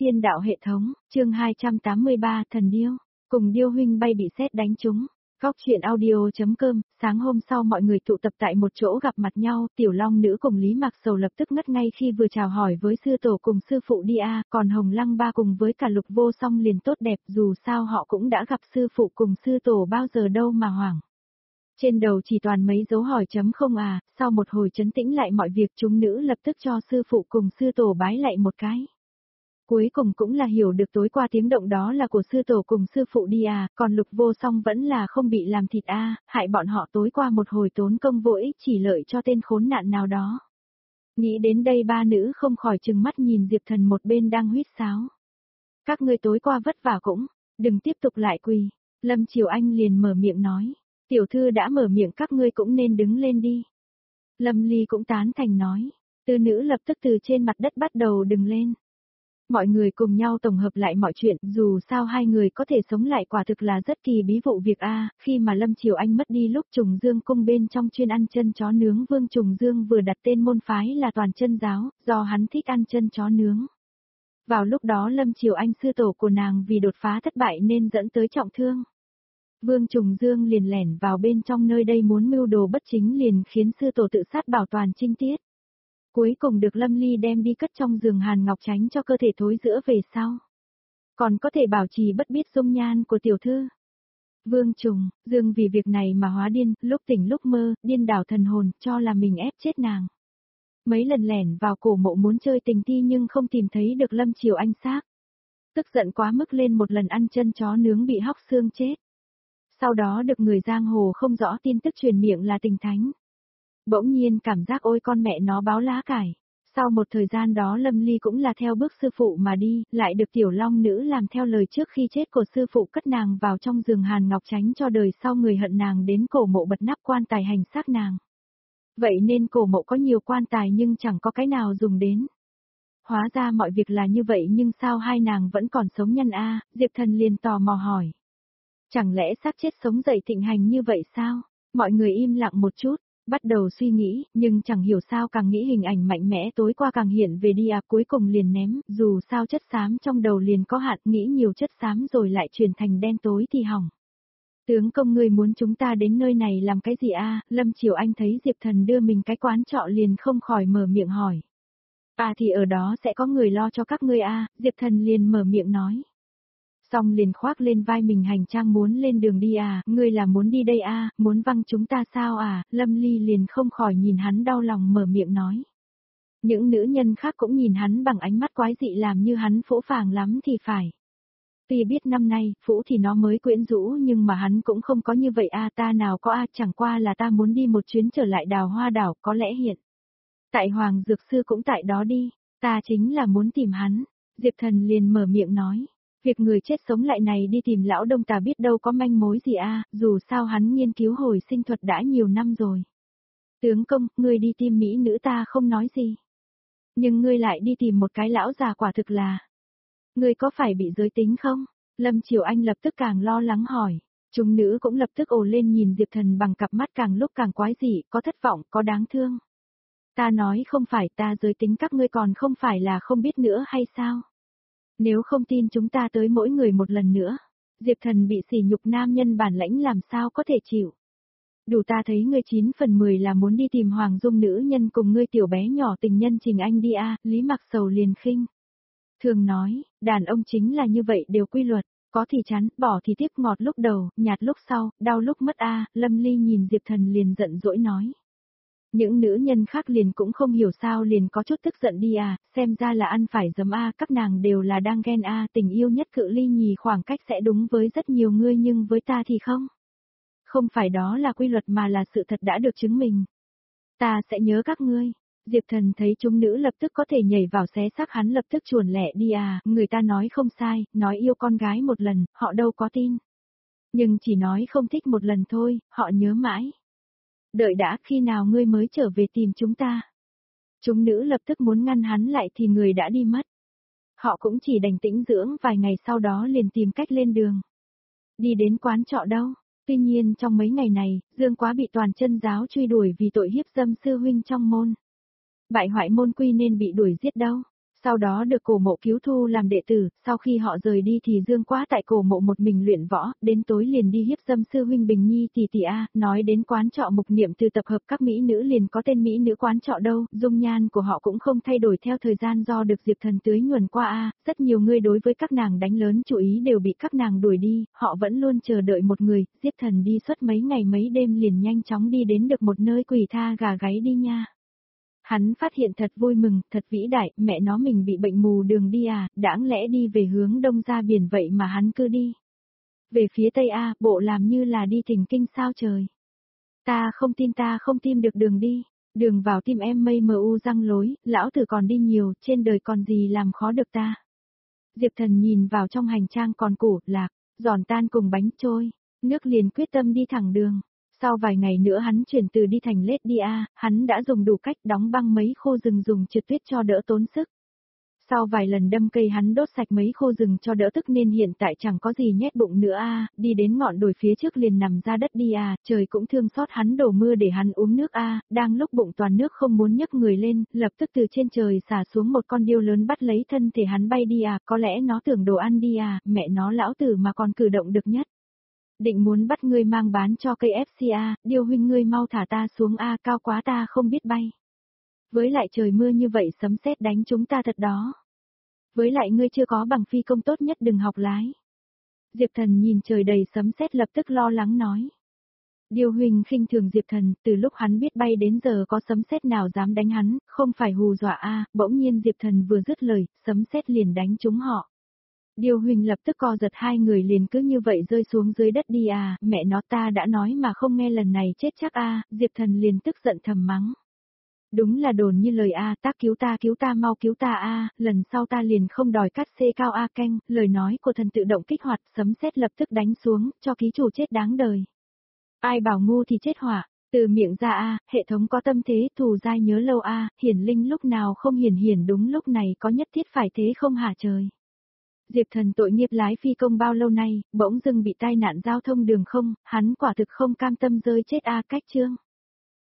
Thiên đạo hệ thống, chương 283 thần điêu, cùng điêu huynh bay bị sét đánh trúng. Góc chuyện audio.com, sáng hôm sau mọi người tụ tập tại một chỗ gặp mặt nhau, Tiểu Long Nữ cùng Lý Mạc Sầu lập tức ngất ngay khi vừa chào hỏi với sư tổ cùng sư phụ đi còn Hồng Lăng Ba cùng với cả Lục Vô Song liền tốt đẹp, dù sao họ cũng đã gặp sư phụ cùng sư tổ bao giờ đâu mà hoảng. Trên đầu chỉ toàn mấy dấu hỏi chấm không sau một hồi trấn tĩnh lại mọi việc chúng nữ lập tức cho sư phụ cùng sư tổ bái lại một cái. Cuối cùng cũng là hiểu được tối qua tiếng động đó là của sư tổ cùng sư phụ đi còn Lục Vô Song vẫn là không bị làm thịt hại bọn họ tối qua một hồi tốn công vô ích chỉ lợi cho tên khốn nạn nào đó. Nghĩ đến đây ba nữ không khỏi trừng mắt nhìn Diệp Thần một bên đang huýt sáo. Các ngươi tối qua vất vả cũng, đừng tiếp tục lại quỳ. Lâm Triều Anh liền mở miệng nói, tiểu thư đã mở miệng các ngươi cũng nên đứng lên đi. Lâm Ly cũng tán thành nói, tư nữ lập tức từ trên mặt đất bắt đầu đứng lên. Mọi người cùng nhau tổng hợp lại mọi chuyện, dù sao hai người có thể sống lại quả thực là rất kỳ bí vụ việc khi mà Lâm Triều Anh mất đi lúc Trùng Dương cung bên trong chuyên ăn chân chó nướng Vương Trùng Dương vừa đặt tên môn phái là Toàn Chân Giáo, do hắn thích ăn chân chó nướng. Vào lúc đó Lâm Triều Anh sư tổ của nàng vì đột phá thất bại nên dẫn tới trọng thương. Vương Trùng Dương liền lẻn vào bên trong nơi đây muốn mưu đồ bất chính liền khiến sư tổ tự sát bảo toàn trinh tiết. Cuối cùng được Lâm Ly đem đi cất trong giường Hàn Ngọc tránh cho cơ thể thối rữa về sau. Còn có thể bảo trì bất biết dung nhan của tiểu thư. Vương Trùng Dương vì việc này mà hóa điên, lúc tỉnh lúc mơ, điên đảo thần hồn, cho là mình ép chết nàng. Mấy lần lẻn vào cổ mộ muốn chơi tình thi nhưng không tìm thấy được Lâm Triều Anh xác. Tức giận quá mức lên một lần ăn chân chó nướng bị hóc xương chết. Sau đó được người giang hồ không rõ tin tức truyền miệng là tình thánh. Bỗng nhiên cảm giác ôi con mẹ nó báo lá cải. Sau một thời gian đó Lâm Ly cũng là theo bước sư phụ mà đi, lại được Tiểu Long Nữ làm theo lời trước khi chết của sư phụ cất nàng vào trong giường Hàn Ngọc tránh cho đời sau người hận nàng đến cổ mộ bật nắp quan tài hành xác nàng. Vậy nên cổ mộ có nhiều quan tài nhưng chẳng có cái nào dùng đến. Hóa ra mọi việc là như vậy nhưng sao hai nàng vẫn còn sống nhân Diệp Thần liền tò mò hỏi. Chẳng lẽ xác chết sống dậy thịnh hành như vậy sao? Mọi người im lặng một chút. Bắt đầu suy nghĩ, nhưng chẳng hiểu sao càng nghĩ hình ảnh mạnh mẽ tối qua càng hiện về đi cuối cùng liền ném, dù sao chất xám trong đầu liền có hạn, nghĩ nhiều chất xám rồi lại chuyển thành đen tối thì hỏng. Tướng công ngươi muốn chúng ta đến nơi này làm cái gì Lâm Triều Anh thấy Diệp Thần đưa mình cái quán trọ liền không khỏi mở miệng hỏi. Thì ở đó sẽ có người lo cho các ngươi Diệp Thần liền mở miệng nói. Xong liền khoác lên vai mình hành trang muốn lên đường đi ngươi là muốn đi đây muốn văng chúng ta sao Lâm Ly liền không khỏi nhìn hắn đau lòng mở miệng nói. Những nữ nhân khác cũng nhìn hắn bằng ánh mắt quái dị làm như hắn phũ phàng lắm thì phải. Tuy biết năm nay, phũ thì nó mới quyến rũ nhưng mà hắn cũng không có như vậy ta nào có chẳng qua là ta muốn đi một chuyến trở lại Đào Hoa đảo có lẽ hiện. Tại Hoàng Dược Sư cũng tại đó đi, ta chính là muốn tìm hắn, Diệp Thần liền mở miệng nói. Việc người chết sống lại này đi tìm lão Đông ta biết đâu có manh mối gì dù sao hắn nghiên cứu hồi sinh thuật đã nhiều năm rồi. Tướng công, ngươi đi tìm mỹ nữ ta không nói gì. Nhưng ngươi lại đi tìm một cái lão già quả thực là. Ngươi có phải bị giới tính không? Lâm Triều Anh lập tức càng lo lắng hỏi. Chúng nữ cũng lập tức ồ lên nhìn Diệp Thần bằng cặp mắt càng lúc càng quái dị, có thất vọng, có đáng thương. Ta nói không phải ta giới tính các ngươi còn không phải là không biết nữa hay sao? Nếu không tin chúng ta tới mỗi người một lần nữa. Diệp Thần bị sỉ nhục nam nhân bản lãnh làm sao có thể chịu. Đủ ta thấy ngươi 9 phần 10 là muốn đi tìm Hoàng Dung nữ nhân cùng ngươi tiểu bé nhỏ tình nhân Trình Anh đi Lý Mạc Sầu liền khinh. Thường nói, đàn ông chính là như vậy đều quy luật, có thì chán, bỏ thì tiếp ngọt lúc đầu, nhạt lúc sau, đau lúc mất Lâm Ly nhìn Diệp Thần liền giận dỗi nói. Những nữ nhân khác liền cũng không hiểu sao liền có chút tức giận đi xem ra là ăn phải giấm các nàng đều là đang ghen tình yêu nhất cự ly nhì khoảng cách sẽ đúng với rất nhiều ngươi nhưng với ta thì không. Không phải đó là quy luật mà là sự thật đã được chứng minh. Ta sẽ nhớ các ngươi. Diệp Thần thấy chúng nữ lập tức có thể nhảy vào xé xác hắn lập tức chuồn lẹ đi người ta nói không sai, nói yêu con gái một lần, họ đâu có tin. Nhưng chỉ nói không thích một lần thôi, họ nhớ mãi. Đợi đã khi nào ngươi mới trở về tìm chúng ta. Chúng nữ lập tức muốn ngăn hắn lại thì người đã đi mất. Họ cũng chỉ đành tĩnh dưỡng vài ngày sau đó liền tìm cách lên đường. Đi đến quán trọ đâu. Tuy nhiên trong mấy ngày này, Dương Quá bị Toàn Chân Giáo truy đuổi vì tội hiếp dâm sư huynh trong môn. Bại hoại môn quy nên bị đuổi giết đâu. Sau đó được cổ mộ cứu thu làm đệ tử, sau khi họ rời đi thì Dương Quá tại cổ mộ một mình luyện võ, đến tối liền đi hiếp dâm sư huynh Bình Nhi tỷ tỷ a, nói đến quán trọ Mục Niệm từ tập hợp các mỹ nữ liền có tên mỹ nữ quán trọ đâu, dung nhan của họ cũng không thay đổi theo thời gian do được Diệp Thần tưới nhuần qua a, rất nhiều người đối với các nàng đánh lớn chú ý đều bị các nàng đuổi đi, họ vẫn luôn chờ đợi một người, Diệp Thần đi suốt mấy ngày mấy đêm liền nhanh chóng đi đến được một nơi quỷ tha gà gáy đi nha. Hắn phát hiện thật vui mừng, thật vĩ đại, mẹ nó mình bị bệnh mù đường đi à, đãng lẽ đi về hướng đông ra biển vậy mà hắn cứ đi. Về phía tây a, bộ làm như là đi thỉnh kinh sao trời. Ta không tin được đường đi, đường vào tim em mây mờ u răng lối, lão tử còn đi nhiều, trên đời còn gì làm khó được ta. Diệp Thần nhìn vào trong hành trang còn củ, lạc, giòn tan cùng bánh trôi, nước liền quyết tâm đi thẳng đường. Sau vài ngày nữa hắn chuyển từ đi thành lết đi a, hắn đã dùng đủ cách đóng băng mấy khô rừng dùng trượt tuyết cho đỡ tốn sức. Sau vài lần đâm cây hắn đốt sạch mấy khô rừng cho đỡ tức nên hiện tại chẳng có gì nhét bụng nữa a, đi đến ngọn đồi phía trước liền nằm ra đất đi a, trời cũng thương xót hắn đổ mưa để hắn uống nước a, đang lúc bụng toàn nước không muốn nhấc người lên, lập tức từ trên trời xả xuống một con điêu lớn bắt lấy thân thể hắn bay đi a, có lẽ nó tưởng đồ ăn đi a, mẹ nó lão tử mà còn cử động được nhất. Định muốn bắt ngươi mang bán cho cây FCA, điêu huynh ngươi mau thả ta xuống a, cao quá ta không biết bay. Với lại trời mưa như vậy sấm sét đánh chúng ta thật đó. Với lại ngươi chưa có bằng phi công tốt nhất đừng học lái. Diệp Thần nhìn trời đầy sấm sét lập tức lo lắng nói. Điêu huynh khinh thường Diệp Thần, từ lúc hắn biết bay đến giờ có sấm sét nào dám đánh hắn, không phải hù dọa a, bỗng nhiên Diệp Thần vừa dứt lời, sấm sét liền đánh chúng họ. Điêu huynh lập tức co giật hai người liền cứ như vậy rơi xuống dưới đất đi à, mẹ nó ta đã nói mà không nghe lần này chết chắc a, Diệp Thần liền tức giận thầm mắng. Đúng là đồn như lời a, tác cứu ta mau cứu ta a, lần sau ta liền không đòi cắt xê cao a canh, lời nói của thần tự động kích hoạt, sấm sét lập tức đánh xuống, cho ký chủ chết đáng đời. Ai bảo ngu thì chết hỏa, từ miệng ra a, hệ thống có tâm thế, thù dai nhớ lâu a, hiển linh lúc nào không hiển đúng lúc này có nhất thiết phải thế không hả trời. Diệp Thần tội nghiệp lái phi công bao lâu nay, bỗng dưng bị tai nạn giao thông đường không, hắn quả thực không cam tâm rơi chết a, cách chương.